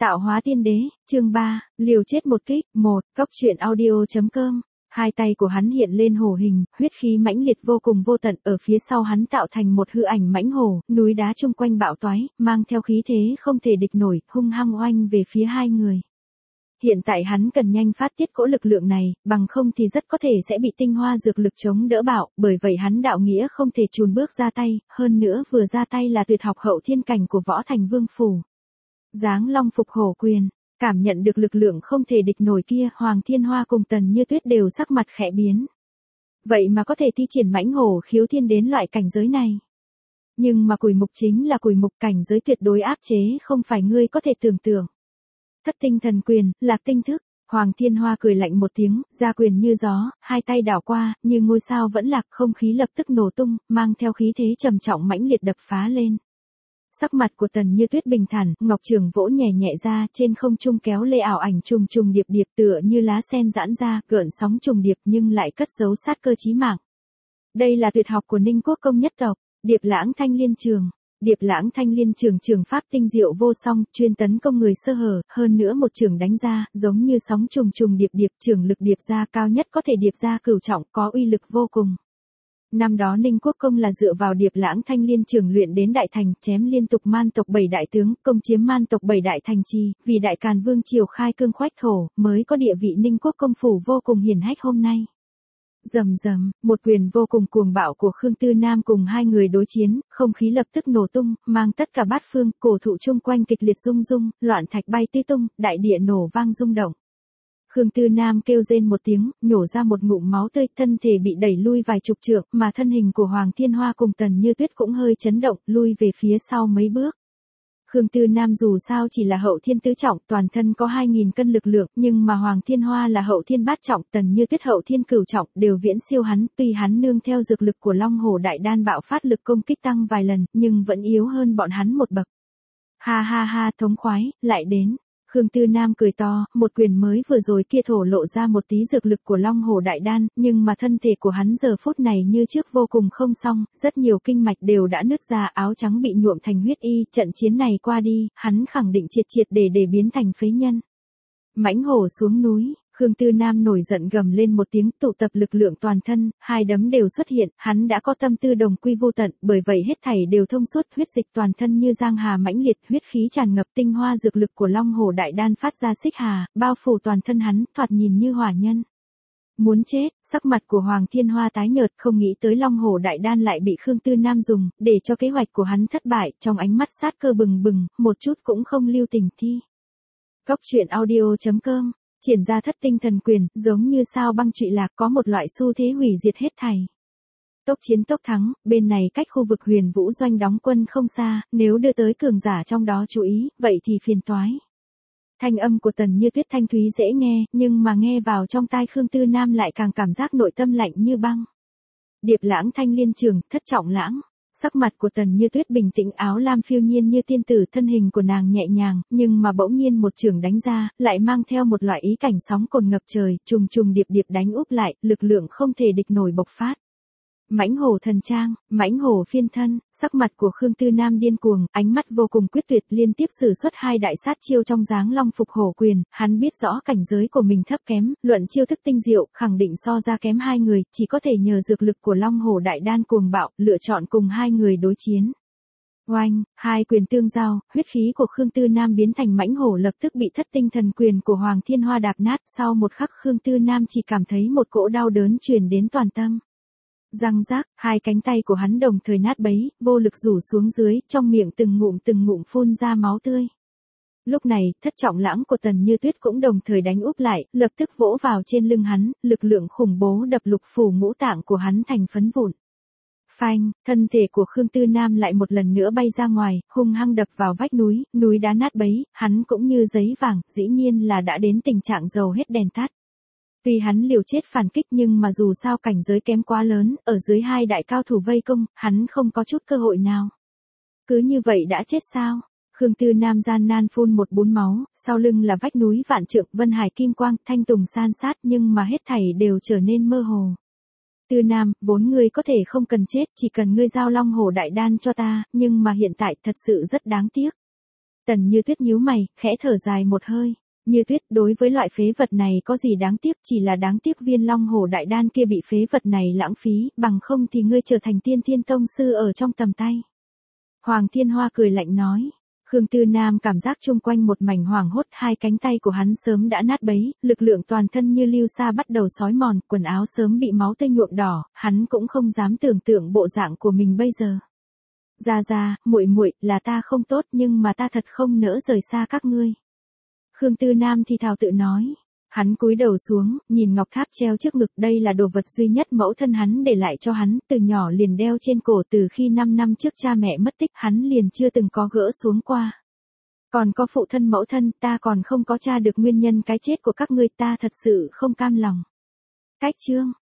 Tạo hóa tiên đế, chương 3, liều chết một kích, 1, cóc truyện audio.com. Hai tay của hắn hiện lên hổ hình, huyết khí mãnh liệt vô cùng vô tận, ở phía sau hắn tạo thành một hư ảnh mãnh hổ, núi đá chung quanh bạo toái, mang theo khí thế không thể địch nổi, hung hăng oanh về phía hai người. Hiện tại hắn cần nhanh phát tiết cỗ lực lượng này, bằng không thì rất có thể sẽ bị tinh hoa dược lực chống đỡ bạo, bởi vậy hắn đạo nghĩa không thể chùn bước ra tay, hơn nữa vừa ra tay là tuyệt học hậu thiên cảnh của Võ Thành Vương Phủ. Giáng Long Phục Hổ Quyền, cảm nhận được lực lượng không thể địch nổi kia, Hoàng Thiên Hoa cùng Tần Như Tuyết đều sắc mặt khẽ biến. Vậy mà có thể thi triển mãnh hổ khiếu thiên đến loại cảnh giới này. Nhưng mà Cùi Mục chính là Cùi Mục, cảnh giới tuyệt đối áp chế không phải ngươi có thể tưởng tượng. Thất tinh thần quyền, Lạc tinh thức, Hoàng Thiên Hoa cười lạnh một tiếng, ra quyền như gió, hai tay đảo qua, như ngôi sao vẫn lạc, không khí lập tức nổ tung, mang theo khí thế trầm trọng mãnh liệt đập phá lên. Sắc mặt của Tần Như Tuyết bình thản, ngọc trường vỗ nhẹ nhẹ ra, trên không trung kéo lê ảo ảnh trùng trùng điệp điệp tựa như lá sen giãn ra, gợn sóng trùng điệp nhưng lại cất giấu sát cơ chí mạng. Đây là tuyệt học của Ninh Quốc công nhất tộc, Điệp Lãng Thanh Liên Trường. Điệp Lãng Thanh Liên Trường trường pháp tinh diệu vô song, chuyên tấn công người sơ hở, hơn nữa một trường đánh ra, giống như sóng trùng trùng điệp điệp, trường lực điệp ra cao nhất có thể điệp ra cửu trọng, có uy lực vô cùng. Năm đó Ninh Quốc công là dựa vào Điệp Lãng Thanh Liên Trường luyện đến đại thành, chém liên tục man tộc 7 đại tướng, công chiếm man tộc 7 đại thành trì, vì Đại Càn Vương triều khai cương khoách thổ, mới có địa vị Ninh Quốc công phủ vô cùng hiển hách hôm nay. Rầm rầm, một quyền vô cùng cuồng bạo của Khương Tư Nam cùng hai người đối chiến, không khí lập tức nổ tung, mang tất cả bát phương, cổ thụ chung quanh kịch liệt rung rung, loạn thạch bay tứ tung, đại địa nổ vang rung động. Khương Tư Nam kêu rên một tiếng, nhổ ra một ngụm máu tươi, thân thể bị đẩy lui vài chục trượng, mà thân hình của Hoàng Thiên Hoa cùng Tần Như Tuyết cũng hơi chấn động, lui về phía sau mấy bước. Khương Tư Nam dù sao chỉ là hậu thiên tứ trọng, toàn thân có 2000 cân lực lượng, nhưng mà Hoàng Thiên Hoa là hậu thiên bát trọng, Tần Như Tuyết hậu thiên cửu trọng, đều viễn siêu hắn, tuy hắn nương theo dược lực của Long Hổ Đại Đan bạo phát lực công kích tăng vài lần, nhưng vẫn yếu hơn bọn hắn một bậc. Ha ha ha, thống khoái, lại đến. Khương Tư Nam cười to, một quyền mới vừa rồi kia thổ lộ ra một tí dược lực của Long Hổ Đại Đan, nhưng mà thân thể của hắn giờ phút này như trước vô cùng không xong, rất nhiều kinh mạch đều đã nứt ra, áo trắng bị nhuộm thành huyết y, trận chiến này qua đi, hắn khẳng định triệt triệt để biến thành phế nhân. Mãnh hổ xuống núi, Khương Tư Nam nổi giận gầm lên một tiếng, tụ tập lực lượng toàn thân, hai đấm đều xuất hiện, hắn đã có tâm tư đồng quy vô tận, bởi vậy hết thảy đều thông suốt, huyết dịch toàn thân như giang hà mãnh liệt, huyết khí tràn ngập, tinh hoa dược lực của Long Hổ Đại Đan phát ra xích hà, bao phủ toàn thân hắn, thoạt nhìn như hỏa nhân. Muốn chết, sắc mặt của Hoàng Thiên Hoa tái nhợt, không nghĩ tới Long Hổ Đại Đan lại bị Khương Tư Nam dùng, để cho kế hoạch của hắn thất bại, trong ánh mắt sát cơ bừng bừng, một chút cũng không lưu tình thi. Cóc truyện audio.com. Triển ra thất tinh thần quyền, giống như sao băng trụy lạc, có một loại xu thế hủy diệt hết thảy. Tốc chiến tốc thắng, bên này cách khu vực Huyền Vũ Doanh đóng quân không xa, nếu đưa tới cường giả trong đó chú ý, vậy thì phiền toái. Thanh âm của Tần Như Tuyết thanh thúy dễ nghe, nhưng mà nghe vào trong tai Khương Tư Nam lại càng cảm giác nội tâm lạnh như băng. Điệp Lãng Thanh Liên Trường, thất trọng lãng. Sắc mặt của Tần Như Tuyết bình tĩnh, áo lam phiêu nhiên như tiên tử, thân hình của nàng nhẹ nhàng, nhưng mà bỗng nhiên một chưởng đánh ra, lại mang theo một loại ý cảnh sóng cồn ngập trời, trùng trùng điệp điệp đánh úp lại, lực lượng không thể địch nổi bộc phát. Mãnh hổ thần trang, mãnh hổ phiên thân, sắc mặt của Khương Tư Nam điên cuồng, ánh mắt vô cùng quyết tuyệt, liên tiếp sử xuất hai đại sát chiêu trong Giáng Long Phục Hổ Quyền, hắn biết rõ cảnh giới của mình thấp kém, luận chiêu thức tinh diệu, khẳng định so ra kém hai người, chỉ có thể nhờ dược lực của Long Hổ Đại Đan cuồng bạo, lựa chọn cùng hai người đối chiến. Oanh, hai quyền tương giao, huyết khí của Khương Tư Nam biến thành mãnh hổ lập tức bị thất tinh thần quyền của Hoàng Thiên Hoa đạp nát, sau một khắc Khương Tư Nam chỉ cảm thấy một cỗ đau đớn truyền đến toàn tâm. Răng rác, hai cánh tay của hắn đồng thời nát bấy, vô lực rủ xuống dưới, trong miệng từng ngụm phun ra máu tươi. Lúc này, thất trọng lãng của Tần Như Tuyết cũng đồng thời đánh úp lại, lập tức vỗ vào trên lưng hắn, lực lượng khủng bố đập lục phủ ngũ tạng của hắn thành phấn vụn. Phanh, thân thể của Khương Tư Nam lại một lần nữa bay ra ngoài, hung hăng đập vào vách núi, núi đá nát bấy, hắn cũng như giấy vàng, dĩ nhiên là đã đến tình trạng dầu hết đèn tắt. Tuy hắn liều chết phản kích nhưng mà dù sao cảnh giới kém quá lớn, ở dưới hai đại cao thủ vây công, hắn không có chút cơ hội nào. Cứ như vậy đã chết sao? Khương Tư Nam gian nan phun một bún máu, sau lưng là vách núi vạn trượng, vân hải kim quang, thanh tùng san sát, nhưng mà hết thảy đều trở nên mơ hồ. Tư Nam, vốn ngươi có thể không cần chết, chỉ cần ngươi giao Long Hổ Đại Đan cho ta, nhưng mà hiện tại thật sự rất đáng tiếc. Tần Như Tuyết nhíu mày, khẽ thở dài một hơi. Như Tuyết, đối với loại phế vật này có gì đáng tiếc, chỉ là đáng tiếc viên long hổ đại đan kia bị phế vật này lãng phí, bằng không thì ngươi trở thành tiên thiên tông sư ở trong tầm tay. Hoàng Thiên Hoa cười lạnh nói. Khương Tư Nam cảm giác chung quanh một mảnh hoảng hốt, hai cánh tay của hắn sớm đã nát bấy, lực lượng toàn thân như lưu sa bắt đầu xói mòn, quần áo sớm bị máu tươi nhuộm đỏ, hắn cũng không dám tưởng tượng bộ dạng của mình bây giờ. Ra, muội, là ta không tốt nhưng mà ta thật không nỡ rời xa các ngươi. Khương Tư Nam thì thào tự nói. Hắn cúi đầu xuống, nhìn ngọc tháp treo trước ngực, đây là đồ vật duy nhất mẫu thân hắn để lại cho hắn, từ nhỏ liền đeo trên cổ, từ khi 5 năm trước cha mẹ mất tích hắn liền chưa từng có gỡ xuống qua. Còn có phụ thân mẫu thân, ta còn không có tra được nguyên nhân cái chết của các ngươi, ta thật sự không cam lòng. Cách chương